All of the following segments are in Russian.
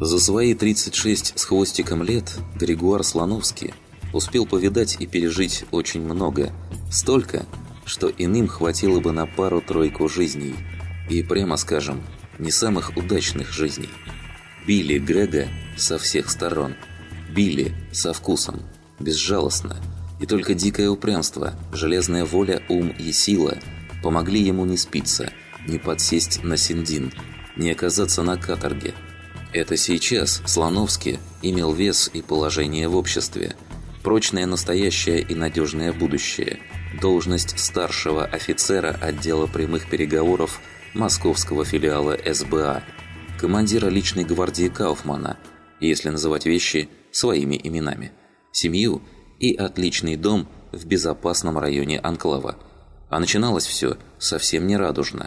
За свои 36 с хвостиком лет Григуар Слановский успел повидать и пережить очень много. Столько, что иным хватило бы на пару-тройку жизней. И, прямо скажем, не самых удачных жизней. Били Грега со всех сторон. Били со вкусом, безжалостно. И только дикое упрямство, железная воля, ум и сила помогли ему не спиться, не подсесть на синдин, не оказаться на каторге. Это сейчас Слановский имел вес и положение в обществе, прочное настоящее и надежное будущее, должность старшего офицера отдела прямых переговоров московского филиала СБА, командира личной гвардии Кауфмана, если называть вещи своими именами, семью и отличный дом в безопасном районе анклава. А начиналось все совсем не радужно.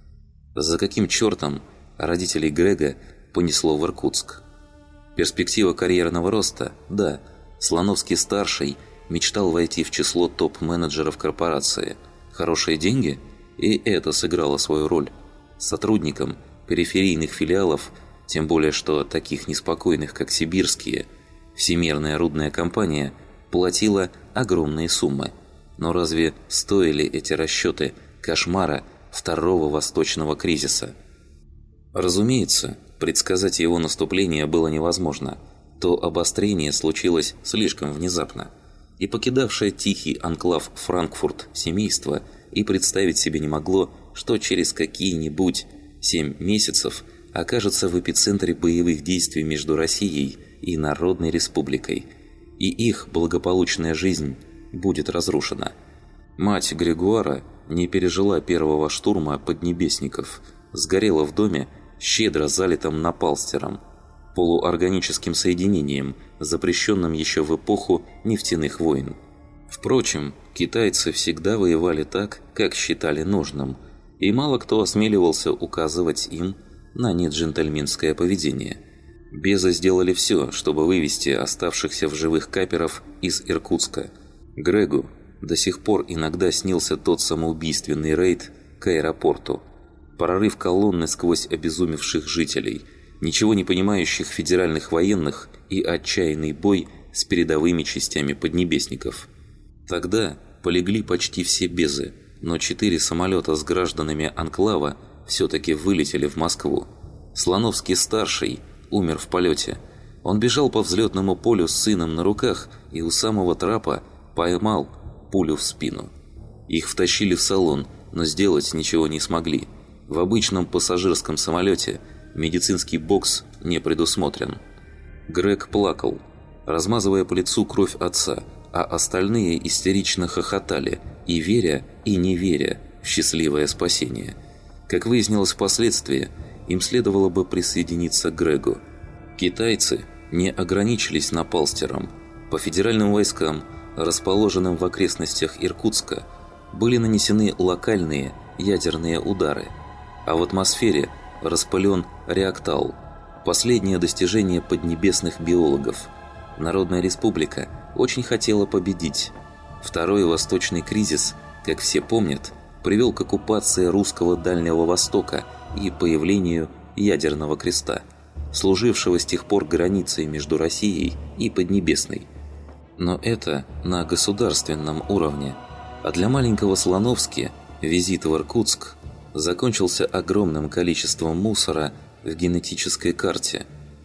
За каким чертом родителей Грега понесло в Иркутск? Перспектива карьерного роста? Да. Слановский-старший мечтал войти в число топ-менеджеров корпорации. Хорошие деньги? И это сыграло свою роль. Сотрудникам периферийных филиалов, тем более что таких неспокойных, как сибирские, Всемирная рудная компания платила огромные суммы. Но разве стоили эти расчеты кошмара второго восточного кризиса? Разумеется, предсказать его наступление было невозможно. То обострение случилось слишком внезапно. И покидавшее тихий анклав Франкфурт семейство и представить себе не могло, что через какие-нибудь 7 месяцев окажется в эпицентре боевых действий между Россией и Народной Республикой, и их благополучная жизнь будет разрушена. Мать Григуара не пережила первого штурма Поднебесников, сгорела в доме, щедро залитым напалстером, полуорганическим соединением, запрещенным еще в эпоху нефтяных войн. Впрочем, китайцы всегда воевали так, как считали нужным, и мало кто осмеливался указывать им на неджентльменское поведение. Безы сделали все, чтобы вывести оставшихся в живых каперов из Иркутска. Грегу до сих пор иногда снился тот самоубийственный рейд к аэропорту. Прорыв колонны сквозь обезумевших жителей, ничего не понимающих федеральных военных и отчаянный бой с передовыми частями Поднебесников. Тогда полегли почти все безы, но 4 самолета с гражданами анклава все-таки вылетели в Москву. Слановский-старший умер в полете. Он бежал по взлетному полю с сыном на руках и у самого трапа поймал пулю в спину. Их втащили в салон, но сделать ничего не смогли. В обычном пассажирском самолете медицинский бокс не предусмотрен. Грег плакал, размазывая по лицу кровь отца, а остальные истерично хохотали, и веря, и не веря в счастливое спасение. Как выяснилось впоследствии, им следовало бы присоединиться к Грегу. Китайцы не ограничились напалстером. По федеральным войскам, расположенным в окрестностях Иркутска, были нанесены локальные ядерные удары, а в атмосфере распылен реактал, последнее достижение поднебесных биологов. Народная Республика очень хотела победить. Второй Восточный кризис, как все помнят, привел к оккупации русского Дальнего Востока и появлению ядерного креста, служившего с тех пор границей между Россией и Поднебесной. Но это на государственном уровне. А для маленького Слановски визит в Иркутск закончился огромным количеством мусора в генетической карте.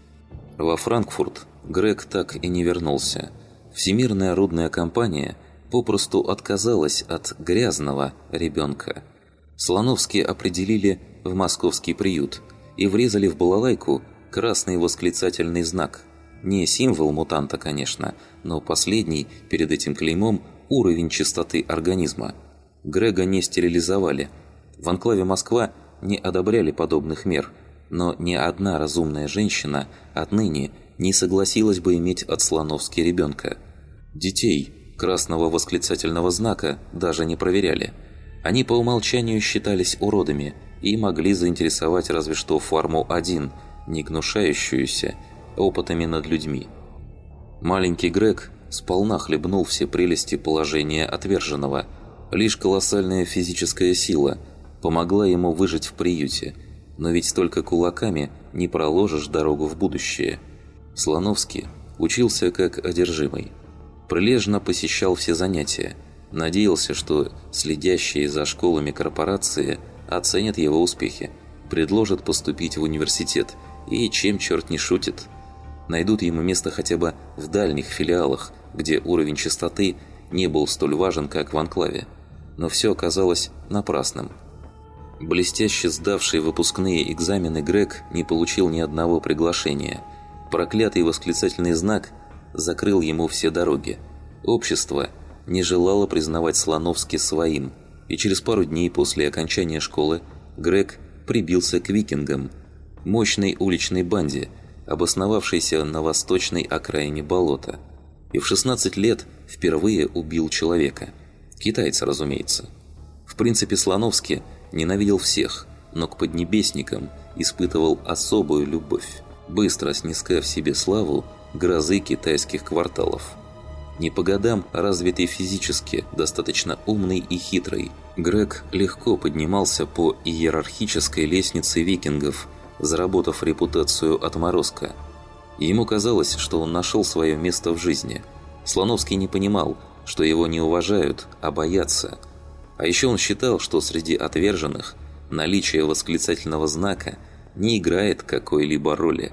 Во Франкфурт Грег так и не вернулся. Всемирная рудная компания попросту отказалась от грязного ребенка. Слановский определили в московский приют и врезали в балалайку красный восклицательный знак. Не символ мутанта, конечно, но последний перед этим клеймом уровень чистоты организма. Грега не стерилизовали. В анклаве Москва не одобряли подобных мер, но ни одна разумная женщина отныне не согласилась бы иметь от Слановски ребенка. Детей красного восклицательного знака даже не проверяли. Они по умолчанию считались уродами и могли заинтересовать разве что Фарму-1, не гнушающуюся опытами над людьми. Маленький Грег сполна хлебнул все прелести положения отверженного. Лишь колоссальная физическая сила помогла ему выжить в приюте. Но ведь только кулаками не проложишь дорогу в будущее. Слоновский учился как одержимый. Прилежно посещал все занятия. Надеялся, что следящие за школами корпорации оценят его успехи, предложат поступить в университет и, чем черт не шутит, найдут ему место хотя бы в дальних филиалах, где уровень чистоты не был столь важен, как в анклаве. Но все оказалось напрасным. Блестяще сдавший выпускные экзамены Грег не получил ни одного приглашения. Проклятый восклицательный знак закрыл ему все дороги. Общество не желало признавать Слоновский своим, и через пару дней после окончания школы Грег прибился к викингам, мощной уличной банде, обосновавшейся на восточной окраине болота. И в 16 лет впервые убил человека. Китайца, разумеется. В принципе, Слоновский ненавидел всех, но к поднебесникам испытывал особую любовь, быстро снискав себе славу грозы китайских кварталов. Не по годам развитый физически, достаточно умный и хитрый, Грег легко поднимался по иерархической лестнице викингов, заработав репутацию отморозка. Ему казалось, что он нашел свое место в жизни. Слоновский не понимал, что его не уважают, а боятся. А еще он считал, что среди отверженных наличие восклицательного знака не играет какой-либо роли.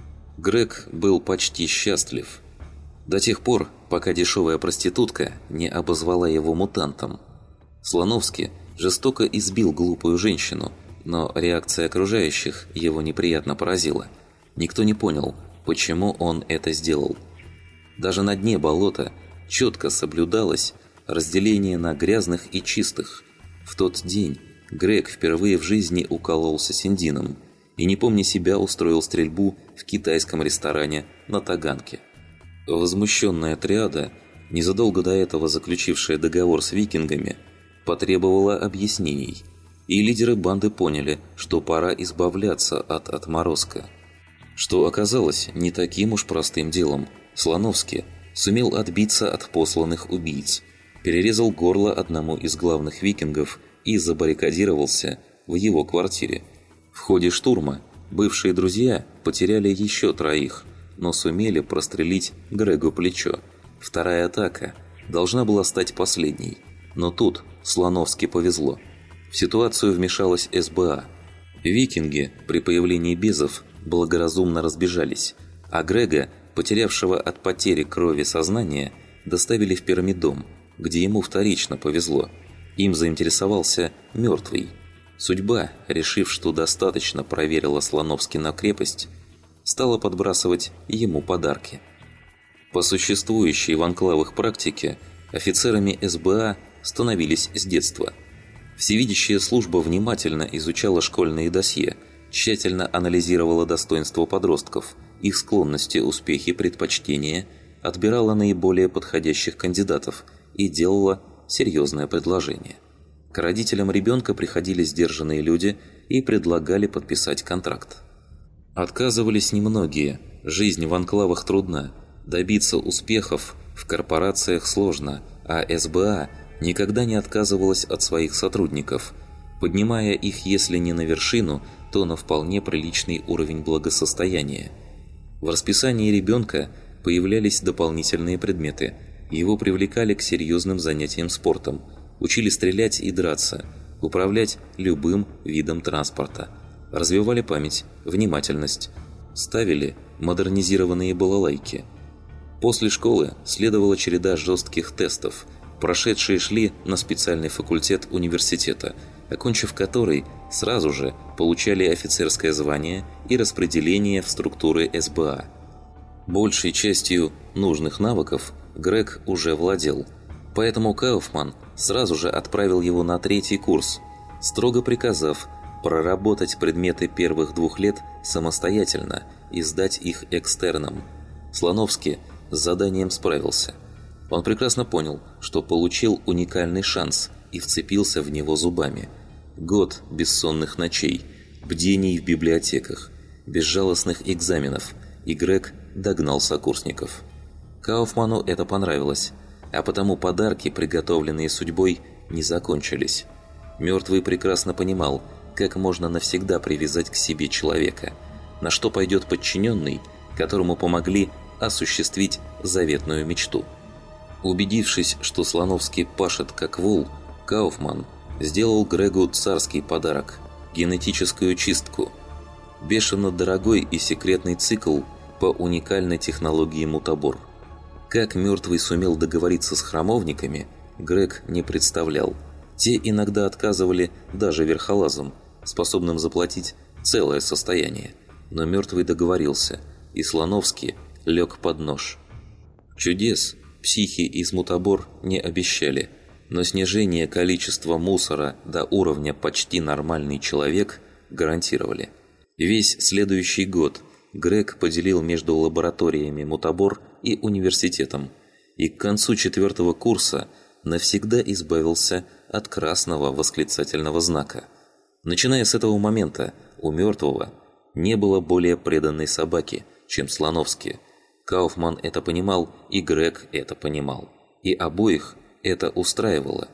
Грег был почти счастлив. До тех пор, пока дешевая проститутка не обозвала его мутантом. Слоновский жестоко избил глупую женщину, но реакция окружающих его неприятно поразила. Никто не понял, почему он это сделал. Даже на дне болота четко соблюдалось разделение на грязных и чистых. В тот день Грег впервые в жизни укололся синдином и, не помня себя, устроил стрельбу в китайском ресторане на Таганке. Возмущенная триада, незадолго до этого заключившая договор с викингами, потребовала объяснений, и лидеры банды поняли, что пора избавляться от отморозка. Что оказалось не таким уж простым делом. Слоновский сумел отбиться от посланных убийц, перерезал горло одному из главных викингов и забаррикадировался в его квартире. В ходе штурма бывшие друзья потеряли еще 3, но сумели прострелить Грегу плечо. Вторая атака должна была стать последней, но тут Слоновски повезло. В ситуацию вмешалась СБА. Викинги при появлении безов благоразумно разбежались, а Грега, потерявшего от потери крови сознание, доставили в пирамидом, где ему вторично повезло. Им заинтересовался мертвый. Судьба, решив, что достаточно проверила Слоновский на крепость, стала подбрасывать ему подарки. По существующей в анклавах практике офицерами СБА становились с детства. Всевидящая служба внимательно изучала школьные досье, тщательно анализировала достоинства подростков, их склонности, успехи, предпочтения, отбирала наиболее подходящих кандидатов и делала серьезное предложение. К родителям ребенка приходили сдержанные люди и предлагали подписать контракт. Отказывались немногие, жизнь в анклавах трудна, добиться успехов в корпорациях сложно, а СБА никогда не отказывалась от своих сотрудников, поднимая их, если не на вершину, то на вполне приличный уровень благосостояния. В расписании ребенка появлялись дополнительные предметы, его привлекали к серьезным занятиям спортом, учили стрелять и драться, управлять любым видом транспорта, развивали память, внимательность, ставили модернизированные балалайки. После школы следовала череда жестких тестов, прошедшие шли на специальный факультет университета, окончив который сразу же получали офицерское звание и распределение в структуры СБА. Большей частью нужных навыков Грег уже владел, поэтому Кауфман сразу же отправил его на 3-й курс, строго приказав проработать предметы первых 2 лет самостоятельно и сдать их экстерном. Слоновский с заданием справился. Он прекрасно понял, что получил уникальный шанс и вцепился в него зубами. Год бессонных ночей, бдений в библиотеках, безжалостных экзаменов, и Грег догнал сокурсников. Кауфману это понравилось, а потому подарки, приготовленные судьбой, не закончились. Мертвый прекрасно понимал, как можно навсегда привязать к себе человека, на что пойдет подчиненный, которому помогли осуществить заветную мечту. Убедившись, что Слоновский пашет как вол, Кауфман сделал Грегу царский подарок – генетическую чистку. Бешено дорогой и секретный цикл по уникальной технологии мутабор. Как мертвый сумел договориться с храмовниками, Грег не представлял. Те иногда отказывали даже верхолазам, способным заплатить целое состояние. Но мертвый договорился, и Слоновский лег под нож. Чудес психи из мутабор не обещали, но снижение количества мусора до уровня почти нормальный человек гарантировали. Весь следующий год Грег поделил между лабораториями мутабор и университетом, и к концу 4-го курса навсегда избавился от красного восклицательного знака. Начиная с этого момента у мертвого не было более преданной собаки, чем Слоновский. Кауфман это понимал, и Грег это понимал. И обоих это устраивало.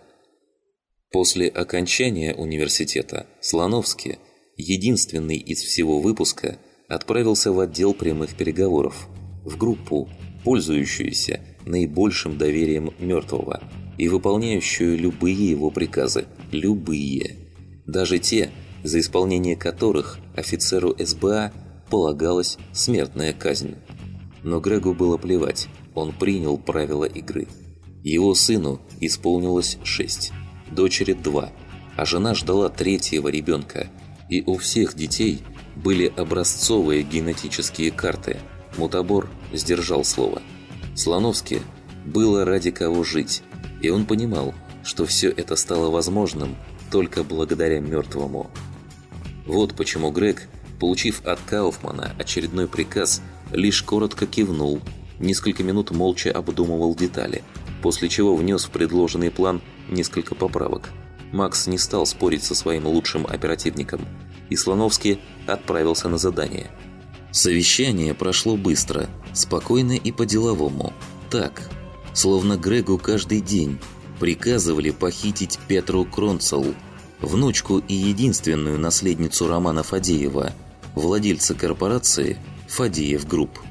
После окончания университета Слоновский, единственный из всего выпуска, отправился в отдел прямых переговоров, в группу, пользующуюся наибольшим доверием мертвого и выполняющую любые его приказы, любые, даже те, за исполнение которых офицеру СБА полагалась смертная казнь. Но Грегу было плевать, он принял правила игры. Его сыну исполнилось 6, дочери 2, а жена ждала 3-го ребенка, и у всех детей были образцовые генетические карты. Мутабор сдержал слово. Слоновский было ради кого жить, и он понимал, что все это стало возможным только благодаря мертвому. Вот почему Грег, получив от Кауфмана очередной приказ, лишь коротко кивнул, несколько минут молча обдумывал детали, после чего внес в предложенный план несколько поправок. Макс не стал спорить со своим лучшим оперативником, и Слоновский отправился на задание. Совещание прошло быстро, спокойно и по-деловому. Так, словно Грегу каждый день приказывали похитить Петру Кронцел, внучку и единственную наследницу Романа Фадеева, владельца корпорации «Фадеев Групп».